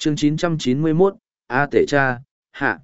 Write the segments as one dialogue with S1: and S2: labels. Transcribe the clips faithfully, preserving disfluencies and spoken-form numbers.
S1: chương chín trăm chín mươi mốt, A tể cha, hạ.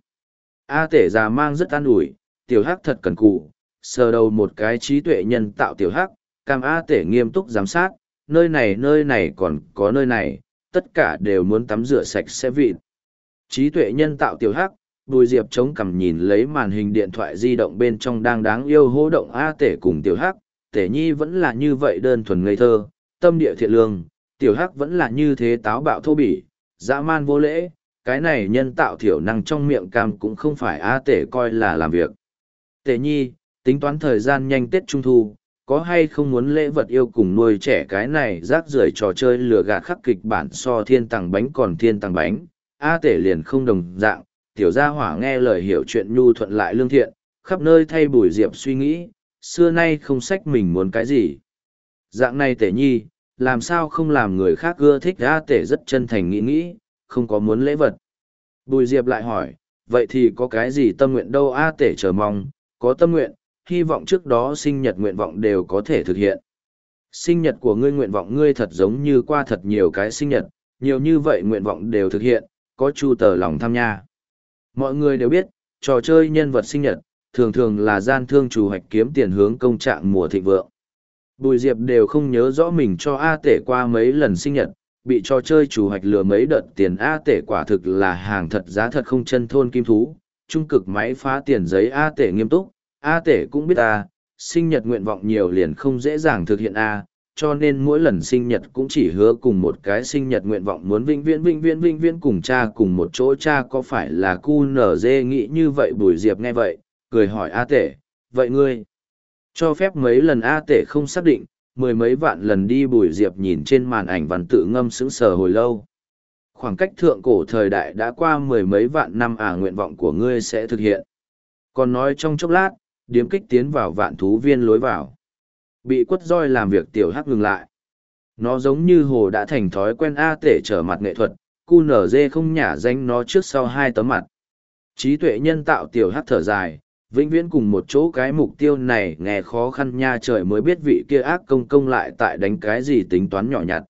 S1: A tể già mang rất an ủi, tiểu hắc thật cần cù, sờ đầu một cái trí tuệ nhân tạo tiểu hắc, cam A tể nghiêm túc giám sát, nơi này nơi này còn có nơi này, tất cả đều muốn tắm rửa sạch sẽ vịt. Trí tuệ nhân tạo tiểu hắc, Bùi Diệp chống cằm nhìn lấy màn hình điện thoại di động bên trong đang đáng yêu hô động A tể cùng tiểu hắc, tể nhi vẫn là như vậy đơn thuần ngây thơ, tâm địa thiện lương, tiểu hắc vẫn là như thế táo bạo thô bỉ, dã man vô lễ, cái này nhân tạo thiểu năng trong miệng cam cũng không phải A tể coi là làm việc. Tể nhi, tính toán thời gian nhanh Tết Trung Thu, có hay không muốn lễ vật yêu cùng nuôi trẻ cái này rác rưởi trò chơi lừa gạt khắc kịch bản so thiên tàng bánh còn thiên tàng bánh, A tể liền không đồng dạng, tiểu gia hỏa nghe lời hiểu chuyện nhu thuận lại lương thiện, khắp nơi thay Bùi Diệp suy nghĩ, xưa nay không sách mình muốn cái gì. Dạng này tể nhi, làm sao không làm người khác ưa thích A tể rất chân thành nghĩ nghĩ, không có muốn lễ vật. Bùi Diệp lại hỏi, vậy thì có cái gì tâm nguyện đâu A tể chờ mong, có tâm nguyện, hy vọng trước đó sinh nhật nguyện vọng đều có thể thực hiện. Sinh nhật của ngươi nguyện vọng ngươi thật giống như qua thật nhiều cái sinh nhật, nhiều như vậy nguyện vọng đều thực hiện, có chu tờ lòng tham nha. Mọi người đều biết, trò chơi nhân vật sinh nhật, thường thường là gian thương chủ hoạch kiếm tiền hướng công trạng mùa thịnh vượng. Bùi Diệp đều không nhớ rõ mình cho A tể qua mấy lần sinh nhật, bị trò chơi chủ hoạch lừa mấy đợt tiền A tể quả thực là hàng thật giá thật không chân thôn kim thú, trung cực máy phá tiền giấy A tể nghiêm túc, A tể cũng biết A, sinh nhật nguyện vọng nhiều liền không dễ dàng thực hiện A, cho nên mỗi lần sinh nhật cũng chỉ hứa cùng một cái sinh nhật nguyện vọng muốn vĩnh viễn vĩnh viễn vĩnh viễn cùng cha cùng một chỗ. Cha có phải là cu nở dê nghĩ như vậy? Bùi Diệp nghe vậy, cười hỏi A tể, vậy ngươi cho phép mấy lần? A tể không xác định, mười mấy vạn lần đi. Bùi Diệp nhìn trên màn ảnh văn tự ngâm sững sờ hồi lâu. Khoảng cách thượng cổ thời đại đã qua mười mấy vạn năm à, nguyện vọng của ngươi sẽ thực hiện. Còn nói trong chốc lát, điếm kích tiến vào vạn thú viên lối vào. Bị quất roi làm việc tiểu hắc ngừng lại. Nó giống như hồ đã thành thói quen A tể trở mặt nghệ thuật, cu nở dê không nhả danh nó trước sau hai tấm mặt. Trí tuệ nhân tạo tiểu hắc thở dài, vĩnh viễn cùng một chỗ cái mục tiêu này nghe khó khăn nha, trời mới biết vị kia ác công công lại tại đánh cái gì tính toán nhỏ nhặt.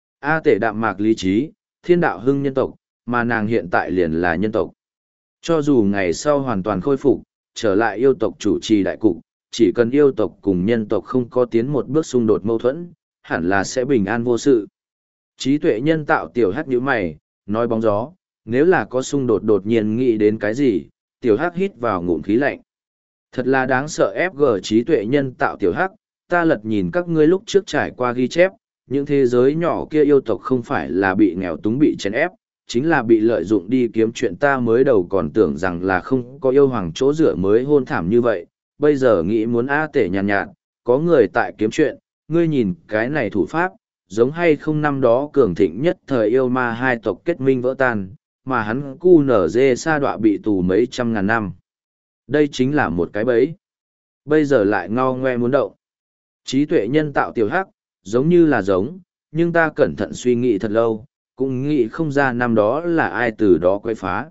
S1: A tể đạm mạc lý trí, thiên đạo hưng nhân tộc, mà nàng hiện tại liền là nhân tộc. Cho dù ngày sau hoàn toàn khôi phục, trở lại yêu tộc chủ trì đại cục, chỉ cần yêu tộc cùng nhân tộc không có tiến một bước xung đột mâu thuẫn, hẳn là sẽ bình an vô sự. Trí tuệ nhân tạo tiểu hắc nhíu mày, nói bóng gió, nếu là có xung đột đột nhiên nghĩ đến cái gì, tiểu hắc hít vào ngụm khí lạnh. Thật là đáng sợ ép gờ trí tuệ nhân tạo tiểu hắc, ta lật nhìn các ngươi lúc trước trải qua ghi chép, những thế giới nhỏ kia yêu tộc không phải là bị nghèo túng bị chèn ép, chính là bị lợi dụng đi kiếm chuyện. Ta mới đầu còn tưởng rằng là không có yêu hoàng chỗ dựa mới hôn thảm như vậy, bây giờ nghĩ muốn A tể nhàn nhạt, nhạt, có người tại kiếm chuyện, ngươi nhìn cái này thủ pháp, giống hay không năm đó cường thịnh nhất thời yêu ma hai tộc kết minh vỡ tan, mà hắn cu nở dê sa đọa bị tù mấy trăm ngàn năm. Đây chính là một cái bẫy. Bây giờ lại ngao ngoe muốn động. Trí tuệ nhân tạo tiểu hắc, giống như là giống, nhưng ta cẩn thận suy nghĩ thật lâu, cũng nghĩ không ra năm đó là ai từ đó quay phá.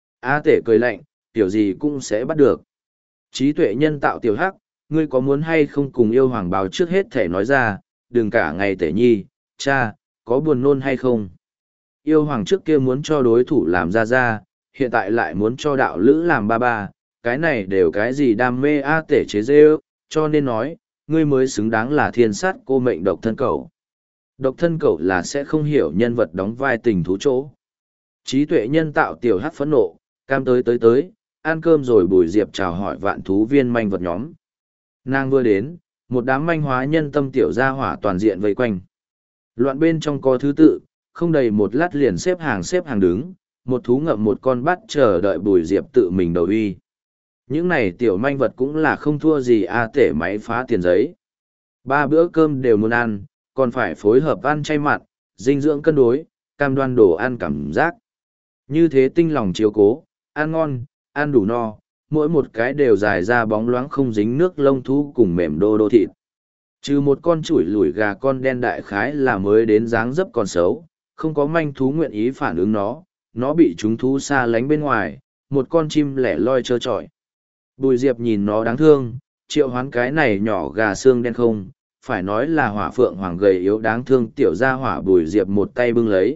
S1: A tể cười lạnh, tiểu gì cũng sẽ bắt được. Trí tuệ nhân tạo tiểu hắc, ngươi có muốn hay không cùng yêu hoàng báo trước hết thể nói ra, đừng cả ngày tể nhi, cha, có buồn nôn hay không? Yêu hoàng trước kia muốn cho đối thủ làm ra ra, hiện tại lại muốn cho đạo lữ làm ba ba, cái này đều cái gì đam mê A tể chế dê ư, cho nên nói, ngươi mới xứng đáng là thiên sát cô mệnh độc thân cẩu. Độc thân cẩu là sẽ không hiểu nhân vật đóng vai tình thú chỗ. Trí tuệ nhân tạo tiểu hắc phẫn nộ, cam tới tới tới, ăn cơm rồi. Bùi Diệp chào hỏi vạn thú viên manh vật nhóm. Nàng vừa đến, một đám manh hóa nhân tâm tiểu gia hỏa toàn diện vây quanh. Loạn bên trong có thứ tự, không đầy một lát liền xếp hàng xếp hàng đứng, một thú ngậm một con bắt chờ đợi Bùi Diệp tự mình đầu uy. Những này tiểu manh vật cũng là không thua gì A tể máy phá tiền giấy. Ba bữa cơm đều muốn ăn, còn phải phối hợp ăn chay mặn, dinh dưỡng cân đối, cam đoan đồ ăn cảm giác. Như thế tinh lòng chiếu cố, ăn ngon, ăn đủ no, mỗi một cái đều dài ra bóng loáng không dính nước lông thú cùng mềm đô đô thịt. Trừ một con chủi lủi gà con đen đại khái là mới đến dáng dấp còn xấu, không có manh thú nguyện ý phản ứng nó, nó bị chúng thú xa lánh bên ngoài, một con chim lẻ loi trơ trọi. Bùi Diệp nhìn nó đáng thương, triệu hoán cái này nhỏ gà xương đen không, phải nói là hỏa phượng hoàng gầy yếu đáng thương tiểu gia hỏa. Bùi Diệp một tay bưng lấy,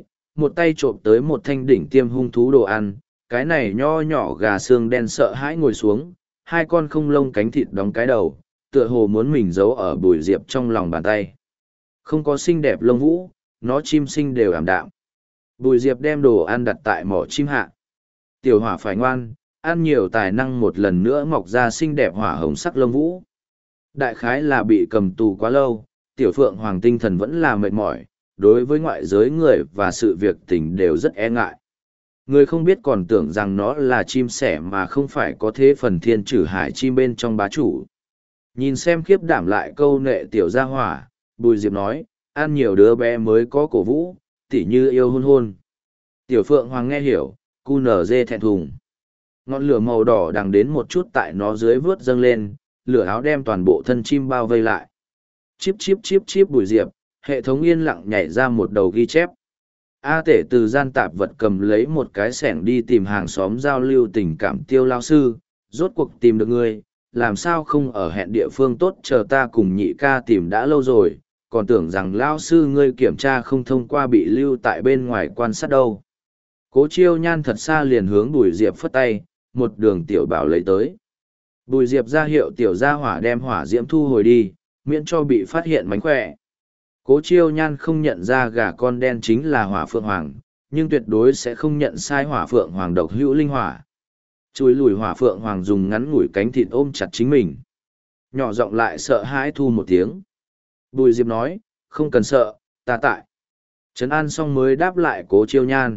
S1: một tay trộm tới một thanh đỉnh tiêm hung thú đồ ăn, cái này nho nhỏ gà xương đen sợ hãi ngồi xuống, hai con không lông cánh thịt đóng cái đầu, tựa hồ muốn mình giấu ở Bùi Diệp trong lòng bàn tay. Không có xinh đẹp lông vũ, nó chim sinh đều ảm đạm. Bùi Diệp đem đồ ăn đặt tại mỏ chim hạ. Tiểu hỏa phải ngoan, ăn nhiều tài năng một lần nữa mọc ra xinh đẹp hỏa hồng sắc lông vũ. Đại khái là bị cầm tù quá lâu, tiểu phượng hoàng tinh thần vẫn là mệt mỏi, đối với ngoại giới người và sự việc tình đều rất e ngại. Người không biết còn tưởng rằng nó là chim sẻ mà không phải có thế phần thiên trừ hải chim bên trong bá chủ. Nhìn xem khiếp đảm lại câu nệ tiểu gia hỏa, Bùi Diệp nói, ăn nhiều đứa bé mới có cổ vũ, tỉ như yêu hôn hôn. Tiểu phượng hoàng nghe hiểu, cu nở dê thẹn thùng. Ngọn lửa màu đỏ đằng đến một chút tại nó dưới vớt dâng lên, lửa áo đem toàn bộ thân chim bao vây lại. Chíp chíp chíp chíp Bùi Diệp, hệ thống yên lặng nhảy ra một đầu ghi chép. A Tể từ gian tạp vật cầm lấy một cái xẻng đi tìm hàng xóm giao lưu tình cảm Tiêu lao sư, rốt cuộc tìm được ngươi, làm sao không ở hẹn địa phương tốt chờ ta cùng nhị ca tìm đã lâu rồi, còn tưởng rằng lao sư ngươi kiểm tra không thông qua bị lưu tại bên ngoài quan sát đâu. Cố Chiêu Nhan thật xa liền hướng Bùi Diệp phất tay, một đường tiểu bảo lấy tới. Bùi Diệp ra hiệu tiểu gia hỏa đem hỏa diễm thu hồi đi, miễn cho bị phát hiện mánh khỏe. Cố Chiêu Nhan không nhận ra gà con đen chính là hỏa phượng hoàng, nhưng tuyệt đối sẽ không nhận sai hỏa phượng hoàng độc hữu linh hỏa. Chùi lùi hỏa phượng hoàng dùng ngắn ngủi cánh thịt ôm chặt chính mình. Nhỏ giọng lại sợ hãi thu một tiếng. Bùi Diệp nói, không cần sợ, ta tại. Trấn an xong mới đáp lại Cố Chiêu Nhan.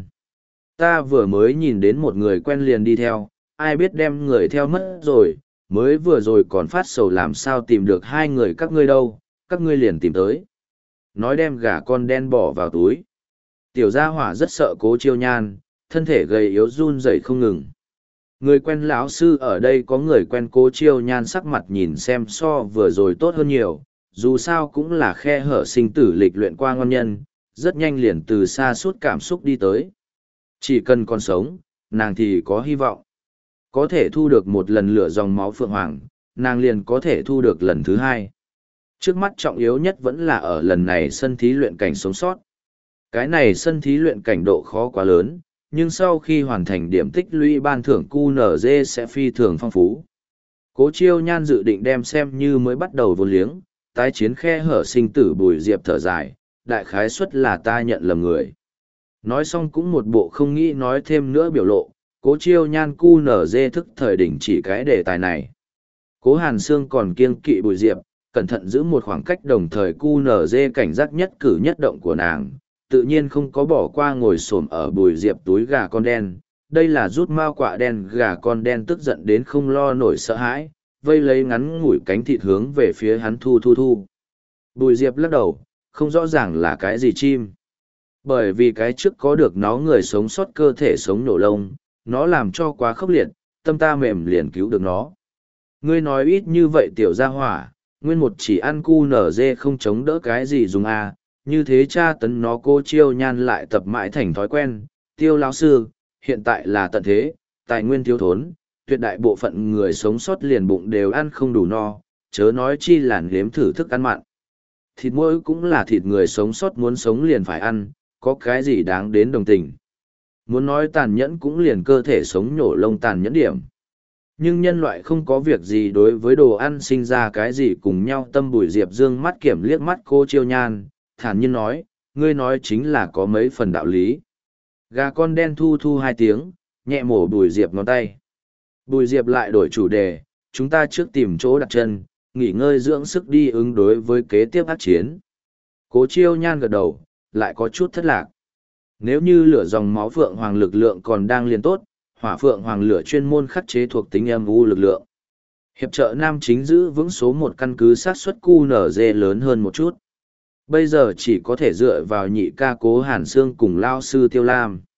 S1: Ta vừa mới nhìn đến một người quen liền đi theo, ai biết đem người theo mất rồi, mới vừa rồi còn phát sầu làm sao tìm được hai người các ngươi đâu, các ngươi liền tìm tới. Nói đem gà con đen bỏ vào túi. Tiểu gia hỏa rất sợ Cố Chiêu Nhan, thân thể gầy yếu run rẩy không ngừng. Người quen lão sư ở đây có người quen Cố Chiêu Nhan sắc mặt nhìn xem so vừa rồi tốt hơn nhiều, dù sao cũng là khe hở sinh tử lịch luyện qua ngon nhân, rất nhanh liền từ xa suốt cảm xúc đi tới. Chỉ cần còn sống, nàng thì có hy vọng. Có thể thu được một lần lửa dòng máu phượng hoàng, nàng liền có thể thu được lần thứ hai. Trước mắt trọng yếu nhất vẫn là ở lần này sân thí luyện cảnh sống sót. Cái này sân thí luyện cảnh độ khó quá lớn, nhưng sau khi hoàn thành điểm tích lũy ban thưởng Q N G sẽ phi thường phong phú. Cố Chiêu Nhan dự định đem xem như mới bắt đầu vô liếng, tái chiến khe hở sinh tử. Bùi Diệp thở dài, đại khái suất là ta nhận lầm người. Nói xong cũng một bộ không nghĩ nói thêm nữa biểu lộ, Cố Chiêu Nhan Q N G thức thời đỉnh chỉ cái đề tài này. Cố Hàn Sương còn kiêng kỵ Bùi Diệp, cẩn thận giữ một khoảng cách, đồng thời Q N G cảnh giác nhất cử nhất động của nàng, tự nhiên không có bỏ qua ngồi xổm ở Bùi Diệp túi gà con đen. Đây là rút mao quạ đen, gà con đen tức giận đến không lo nổi sợ hãi, vây lấy ngắn ngủi cánh thịt hướng về phía hắn thu thu thu. Bùi Diệp lắc đầu, không rõ ràng là cái gì chim. Bởi vì cái trước có được nó người sống sót cơ thể sống nổ lông, nó làm cho quá khốc liệt, tâm ta mềm liền cứu được nó. Ngươi nói ít như vậy tiểu gia hỏa, nguyên một chỉ ăn cu nở dê không chống đỡ cái gì dùng à, như thế tra tấn nó. Cô Chiêu Nhan lại tập mãi thành thói quen. Tiêu lão sư, hiện tại là tận thế, tài nguyên thiếu thốn, tuyệt đại bộ phận người sống sót liền bụng đều ăn không đủ no, chớ nói chi là nếm thử thức ăn mặn. Thịt mỗi cũng là thịt, người sống sót muốn sống liền phải ăn, có cái gì đáng đến đồng tình. Muốn nói tàn nhẫn cũng liền cơ thể sống nhổ lông tàn nhẫn điểm. Nhưng nhân loại không có việc gì đối với đồ ăn sinh ra cái gì cùng nhau tâm. Bùi Diệp dương mắt kiểm liếc mắt Cô Chiêu Nhan, thản nhiên nói, ngươi nói chính là có mấy phần đạo lý. Gà con đen thu thu hai tiếng, nhẹ mổ Bùi Diệp ngón tay. Bùi Diệp lại đổi chủ đề, chúng ta trước tìm chỗ đặt chân, nghỉ ngơi dưỡng sức đi ứng đối với kế tiếp ác chiến. Cố Chiêu Nhan gật đầu, lại có chút thất lạc. Nếu như lửa dòng máu phượng hoàng lực lượng còn đang liền tốt, hỏa phượng hoàng lửa chuyên môn khắc chế thuộc tính âm u lực lượng. Hiệp trợ nam chính giữ vững số một căn cứ sát suất Q N G lớn hơn một chút. Bây giờ chỉ có thể dựa vào nhị ca Cố Hàn Sương cùng lao sư Tiêu Lam.